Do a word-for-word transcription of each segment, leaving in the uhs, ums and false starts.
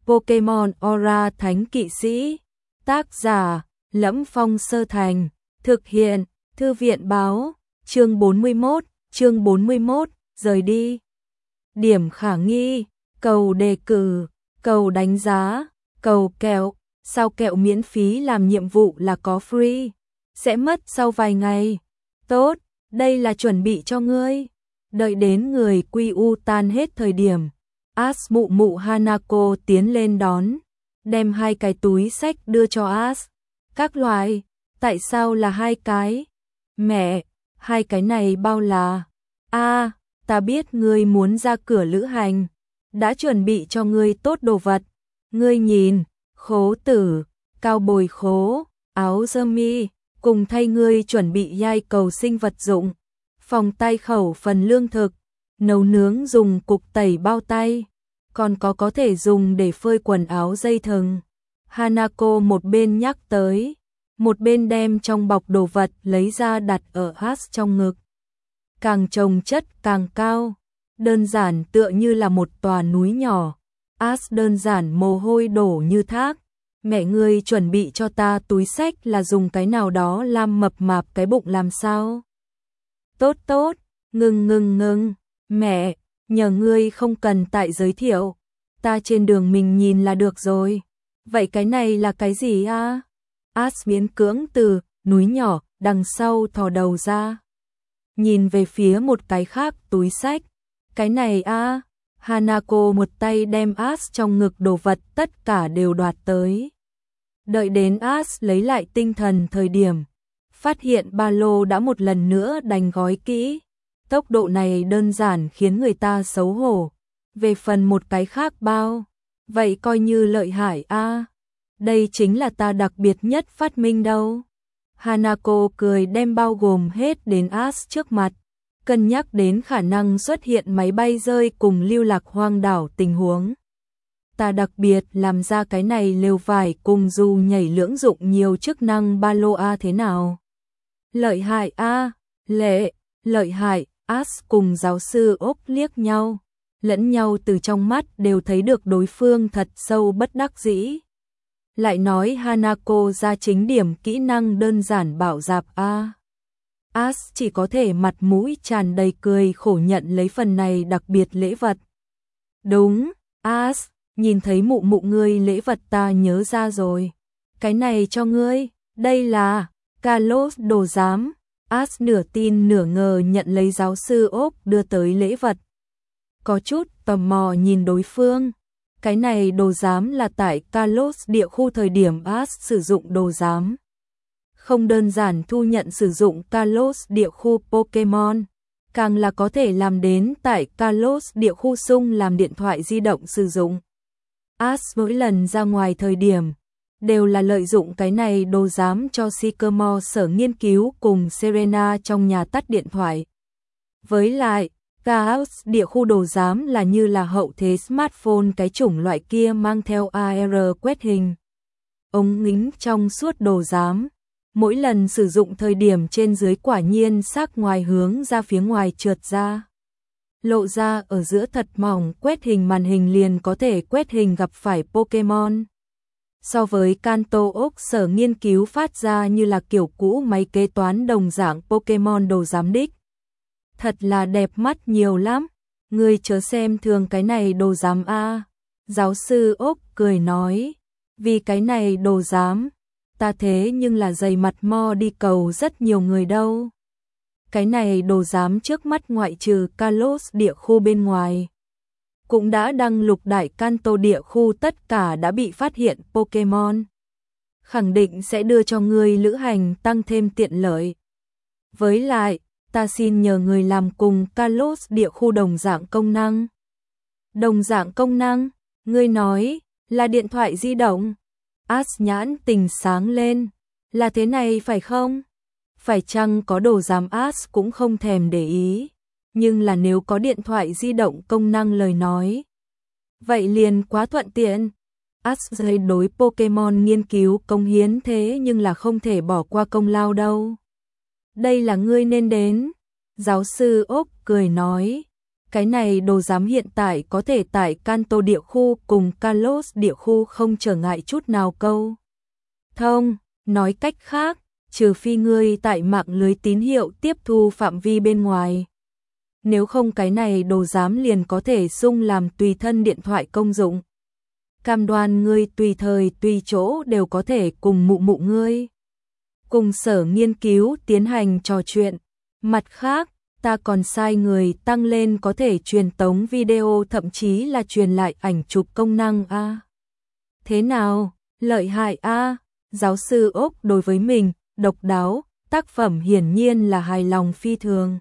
Pokemon Aura Thánh Kỵ Sĩ. Tác giả: Lẫm Phong Sơ Thành. Thực hiện: Thư viện báo. Chương bốn mươi mốt, chương bốn mươi mốt, rời đi. Điểm khả nghi: cầu đề cử, cầu đánh giá, cầu kẹo. Sao kẹo miễn phí làm nhiệm vụ là có free? Sẽ mất sau vài ngày. Tốt, đây là chuẩn bị cho ngươi. Đợi đến người quy u tan hết thời điểm, Ash mụ mụ Hanako tiến lên đón, đem hai cái túi xách đưa cho Ash. Các loại, tại sao là hai cái? Mẹ, hai cái này bao là? A, à, ta biết ngươi muốn ra cửa lữ hành, đã chuẩn bị cho ngươi tốt đồ vật. Ngươi nhìn, khố tử, cao bồi khố, áo sơ mi, cùng thay ngươi chuẩn bị nhai cầu sinh vật dụng, phòng tay khẩu phần lương thực, nấu nướng dùng cục tẩy bao tay, còn có có thể dùng để phơi quần áo dây thừng. Hanako một bên nhắc tới, một bên đem trong bọc đồ vật lấy ra đặt ở Ash trong ngực. Càng chồng chất càng cao, đơn giản tựa như là một tòa núi nhỏ. Ash đơn giản mồ hôi đổ như thác. Mẹ ngươi chuẩn bị cho ta túi xách là dùng cái nào đó làm mập mạp cái bụng làm sao? Tốt tốt, ngừng ngừng ngừng, mẹ, nhờ ngươi không cần tại giới thiệu, ta trên đường mình nhìn là được rồi. Vậy cái này là cái gì a? À? Ash miễn cưỡng từ núi nhỏ đằng sau thò đầu ra, nhìn về phía một cái khác túi xách. Cái này a? À? Hanako một tay đem Ash trong ngực đồ vật tất cả đều đoạt tới. Đợi đến Ash lấy lại tinh thần thời điểm, phát hiện ba lô đã một lần nữa đành gói kỹ. Tốc độ này đơn giản khiến người ta xấu hổ. Về phần một cái khác bao, vậy coi như lợi hại a. À, đây chính là ta đặc biệt nhất phát minh đâu. Hanako cười đem bao gồm hết đến Ash trước mặt, cân nhắc đến khả năng xuất hiện máy bay rơi cùng lưu lạc hoang đảo tình huống. Ta đặc biệt làm ra cái này lều vải cùng dù nhảy lưỡng dụng nhiều chức năng ba lô a thế nào? Lợi hại a, lệ, lợi hại. Ash cùng giáo sư Ốc liếc nhau, lẫn nhau từ trong mắt đều thấy được đối phương thật sâu bất đắc dĩ. Lại nói Hanako ra chính điểm kỹ năng đơn giản bảo dạp a. Ash chỉ có thể mặt mũi tràn đầy cười khổ nhận lấy phần này đặc biệt lễ vật. Đúng, Ash, nhìn thấy mụ mụ ngươi lễ vật ta nhớ ra rồi. Cái này cho ngươi, đây là Kalos đồ giám. Ash nửa tin nửa ngờ nhận lấy giáo sư Ốc đưa tới lễ vật. Có chút tò mò nhìn đối phương. Cái này đồ giám là tại Kalos địa khu thời điểm Ash sử dụng đồ giám. Không đơn giản thu nhận sử dụng Kalos địa khu Pokemon, càng là có thể làm đến tại Kalos địa khu sung làm điện thoại di động sử dụng. Ash mỗi lần ra ngoài thời điểm đều là lợi dụng cái này đồ giám cho Sycamore sở nghiên cứu cùng Serena trong nhà tắt điện thoại. Với lại, Chaos địa khu đồ giám là như là hậu thế smartphone cái chủng loại kia mang theo a rờ quét hình. Ống ngính trong suốt đồ giám, mỗi lần sử dụng thời điểm trên dưới quả nhiên sắc ngoài hướng ra phía ngoài trượt ra. Lộ ra ở giữa thật mỏng quét hình màn hình liền có thể quét hình gặp phải Pokemon. So với Kanto ốc sở nghiên cứu phát ra như là kiểu cũ máy kế toán đồng dạng Pokemon đồ giám đích. Thật là đẹp mắt nhiều lắm, ngươi chớ xem thường cái này đồ giám a. Giáo sư Ốc cười nói, vì cái này đồ giám, ta thế nhưng là dày mặt mo đi cầu rất nhiều người đâu. Cái này đồ giám trước mắt ngoại trừ Kalos địa khu bên ngoài, cũng đã đăng lục đại Kanto địa khu tất cả đã bị phát hiện Pokemon. Khẳng định sẽ đưa cho người lữ hành tăng thêm tiện lợi. Với lại, ta xin nhờ người làm cùng Kalos địa khu đồng dạng công năng. Đồng dạng công năng, ngươi nói, là điện thoại di động. Ash nhãn tình sáng lên, là thế này phải không? Phải chăng có đồ giám Ash cũng không thèm để ý. Nhưng là nếu có điện thoại di động công năng lời nói, vậy liền quá thuận tiện. Ash đối Pokemon nghiên cứu công hiến thế nhưng là không thể bỏ qua công lao đâu. Đây là ngươi nên đến. Giáo sư Ốc cười nói, Cái này đồ giám hiện tại có thể tại Kanto địa khu cùng Kalos địa khu không trở ngại chút nào câu thông, nói cách khác, trừ phi ngươi tại mạng lưới tín hiệu tiếp thu phạm vi bên ngoài. Nếu không cái này đồ giám liền có thể xung làm tùy thân điện thoại công dụng. Cam đoan ngươi tùy thời tùy chỗ đều có thể cùng mụ mụ ngươi cùng sở nghiên cứu tiến hành trò chuyện. Mặt khác, ta còn sai người tăng lên có thể truyền tống video thậm chí là truyền lại ảnh chụp công năng a. À. Thế nào, lợi hại a? À? Giáo sư Ốc đối với mình, độc đáo, tác phẩm hiển nhiên là hài lòng phi thường.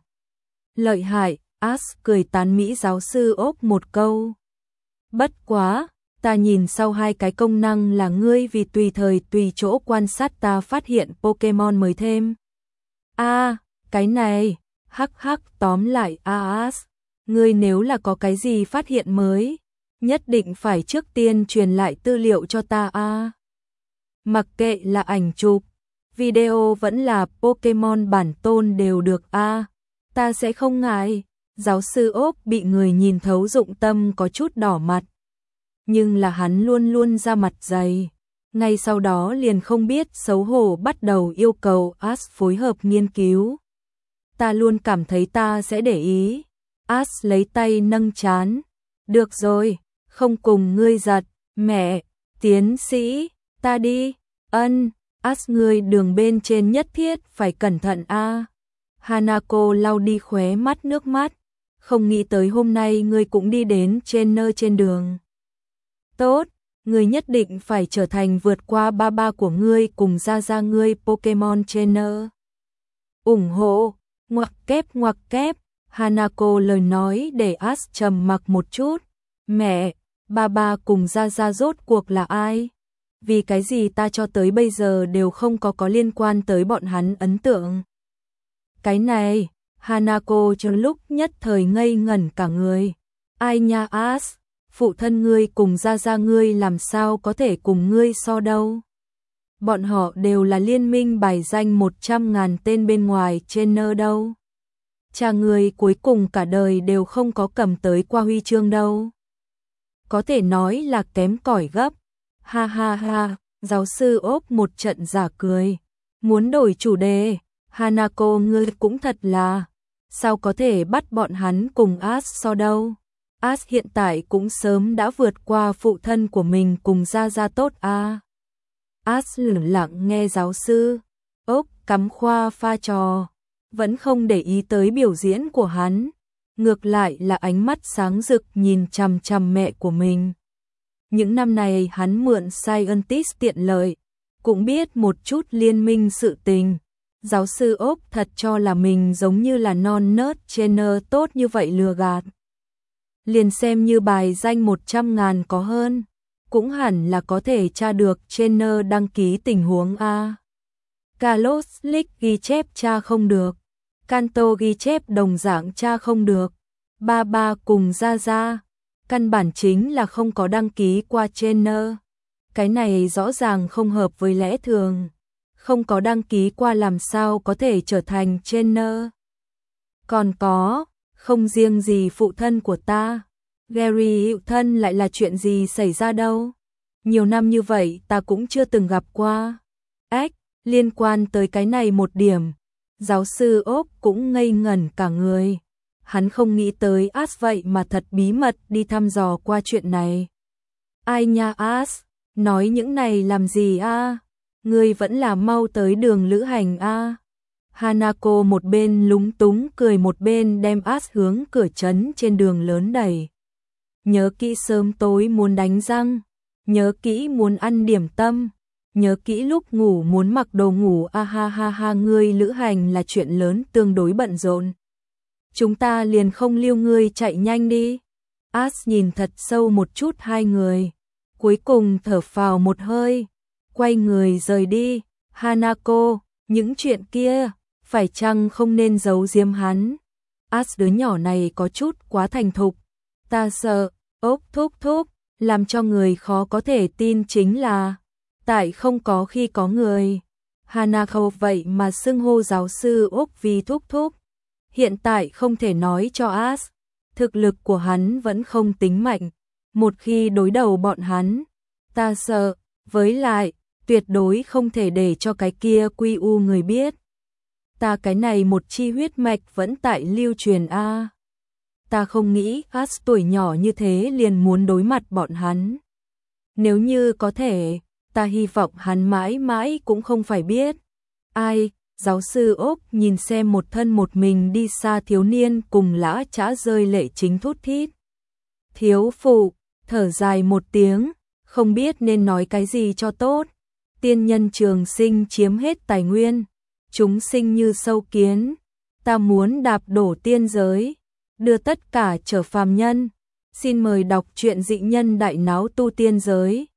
Lợi hại, As cười tán mỹ giáo sư Ốc một câu. Bất quá, ta nhìn sau hai cái công năng là ngươi vì tùy thời tùy chỗ quan sát ta phát hiện Pokemon mới thêm. A, à, cái này, hắc hắc tóm lại As, ngươi nếu là có cái gì phát hiện mới, nhất định phải trước tiên truyền lại tư liệu cho ta a. À. Mặc kệ là ảnh chụp, video vẫn là Pokemon bản tôn đều được a, à. Ta sẽ không ngại. Giáo sư Ốc bị người nhìn thấu dụng tâm có chút đỏ mặt. Nhưng là hắn luôn luôn ra mặt dày. Ngay sau đó liền không biết xấu hổ bắt đầu yêu cầu As phối hợp nghiên cứu. Ta luôn cảm thấy ta sẽ để ý. As lấy tay nâng trán. Được rồi, không cùng ngươi giật. Mẹ, tiến sĩ, ta đi. Ân, As ngươi đường bên trên nhất thiết phải cẩn thận a. À. Hanako lau đi khóe mắt nước mắt. Không nghĩ tới hôm nay ngươi cũng đi đến trên nơi trên đường. Tốt, ngươi nhất định phải trở thành vượt qua ba ba của ngươi cùng ra ra ngươi Pokemon Trainer. Ủng hộ, ngoặc kép ngoặc kép, Hanako lời nói để As trầm mặc một chút. Mẹ, ba ba cùng ra ra rốt cuộc là ai? Vì cái gì ta cho tới bây giờ đều không có có liên quan tới bọn hắn ấn tượng? Cái này, Hanako trong lúc nhất thời ngây ngẩn cả người. Ai nha As, phụ thân ngươi cùng gia gia ngươi làm sao có thể cùng ngươi so đâu. Bọn họ đều là liên minh bài danh một trăm ngàn tên bên ngoài trainer đâu. Cha ngươi cuối cùng cả đời đều không có cầm tới qua huy chương đâu. Có thể nói là kém cỏi gấp. Ha ha ha, giáo sư Ốc một trận giả cười. Muốn đổi chủ đề, Hanako ngươi cũng thật là, sao có thể bắt bọn hắn cùng As so đâu. As hiện tại cũng sớm đã vượt qua phụ thân của mình cùng gia gia tốt a. À. As lẳng lặng nghe giáo sư Ốc cắm khoa pha trò, vẫn không để ý tới biểu diễn của hắn, ngược lại là ánh mắt sáng rực nhìn chằm chằm mẹ của mình. Những năm này hắn mượn Scientist tiện lợi, cũng biết một chút liên minh sự tình. Giáo sư Ốc thật cho là mình giống như là non nớt trainer tốt như vậy lừa gạt. Liền xem như bài danh một trăm ngàn có hơn, cũng hẳn là có thể tra được trainer đăng ký tình huống a. Kalos League ghi chép tra không được, Kanto ghi chép đồng dạng tra không được, ba ba cùng ra ra, căn bản chính là không có đăng ký qua trainer. Cái này rõ ràng không hợp với lẽ thường. Không có đăng ký qua làm sao có thể trở thành trainer. Còn có, không riêng gì phụ thân của ta, Gary hiệu thân lại là chuyện gì xảy ra đâu. Nhiều năm như vậy ta cũng chưa từng gặp qua. Ếch, liên quan tới cái này một điểm, giáo sư Ốc cũng ngây ngẩn cả người. Hắn không nghĩ tới As vậy mà thật bí mật đi thăm dò qua chuyện này. Ai nha As, nói những này làm gì a? À? Ngươi vẫn là mau tới đường lữ hành a. À. Hanako một bên lúng túng cười một bên đem As hướng cửa trấn trên đường lớn đẩy. Nhớ kỹ sớm tối muốn đánh răng, nhớ kỹ muốn ăn điểm tâm, nhớ kỹ lúc ngủ muốn mặc đồ ngủ a ha ha ha, ngươi lữ hành là chuyện lớn tương đối bận rộn. Chúng ta liền không lưu ngươi chạy nhanh đi. As nhìn thật sâu một chút hai người, cuối cùng thở phào một hơi, quay người rời đi. Hanako, những chuyện kia, phải chăng không nên giấu giếm hắn? As đứa nhỏ này có chút quá thành thục. Ta sợ, Ốc thúc thúc, làm cho người khó có thể tin chính là, tại không có khi có người. Hanako vậy mà xưng hô giáo sư Ốc vì thúc thúc. Hiện tại không thể nói cho As, thực lực của hắn vẫn không tính mạnh, một khi đối đầu bọn hắn, ta sợ, với lại, tuyệt đối không thể để cho cái kia quy u người biết. Ta cái này một chi huyết mạch vẫn tại lưu truyền a. Ta không nghĩ As tuổi nhỏ như thế liền muốn đối mặt bọn hắn. Nếu như có thể, ta hy vọng hắn mãi mãi cũng không phải biết. Ai, giáo sư Úc nhìn xem một thân một mình đi xa thiếu niên cùng lã chã rơi lệ chính thút thít. Thiếu phụ, thở dài một tiếng, không biết nên nói cái gì cho tốt. Tiên nhân trường sinh chiếm hết tài nguyên, chúng sinh như sâu kiến, ta muốn đạp đổ tiên giới, đưa tất cả trở phàm nhân. Xin mời đọc truyện Dị Nhân Đại Náo Tu Tiên Giới.